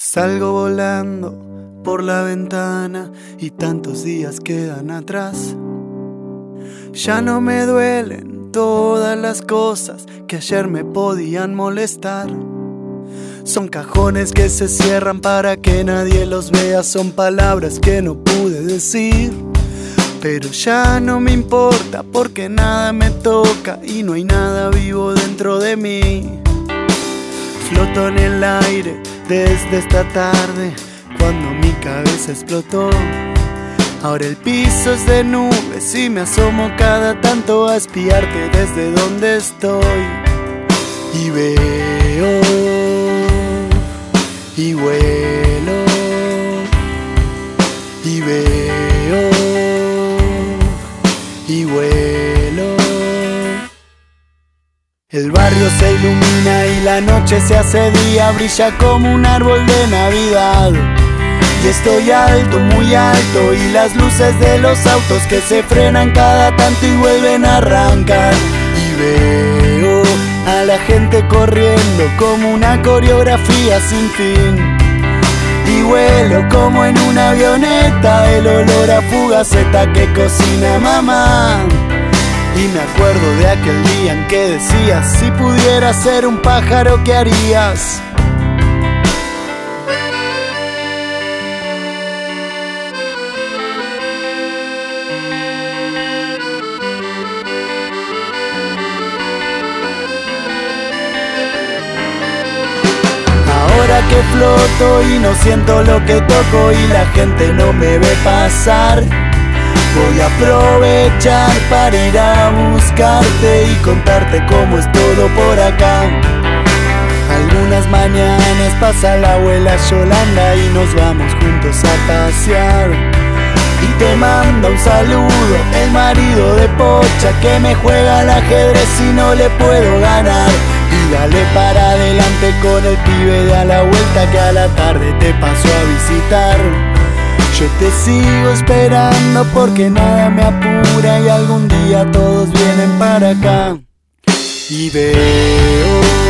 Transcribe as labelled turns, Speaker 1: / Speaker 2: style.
Speaker 1: Salgo volando por la ventana y tantos días quedan atrás. Ya no me duelen todas las cosas que ayer me podían molestar. Son cajones que se cierran para que nadie los vea. Son palabras que no pude decir, pero ya no me importa porque nada me toca y no hay nada vivo dentro de mí. Floto en el aire desde esta tarde cuando mi cabeza explotó. Ahora el piso es de nubes y me asomo cada tanto a espiarte desde donde estoy. Y veo y vuelo y veo y vuelo. El barrio se ilumina y la noche se hace día, brilla como un árbol de Navidad. Y estoy alto, muy alto, y las luces de los autos que se frenan cada tanto y vuelven a arrancar. Y veo a la gente corriendo como una coreografía sin fin. Y vuelo como en una avioneta, el olor a fugaceta que cocina mamá. Y me acuerdo de aquel día en que decías: si pudieras ser un pájaro, ¿qué harías? Ahora que floto y no siento lo que toco y la gente no me ve pasar, voy a aprovechar para ir a buscarte y contarte cómo es todo por acá. Algunas mañanas pasa la abuela Yolanda y nos vamos juntos a pasear. Y te manda un saludo el marido de Pocha, que me juega al ajedrez y no le puedo ganar. Y dale para adelante con el pibe de a la vuelta que a la tarde te pasó a visitar. Yo te sigo esperando porque nada me apura y algún día todos vienen para acá. Y veo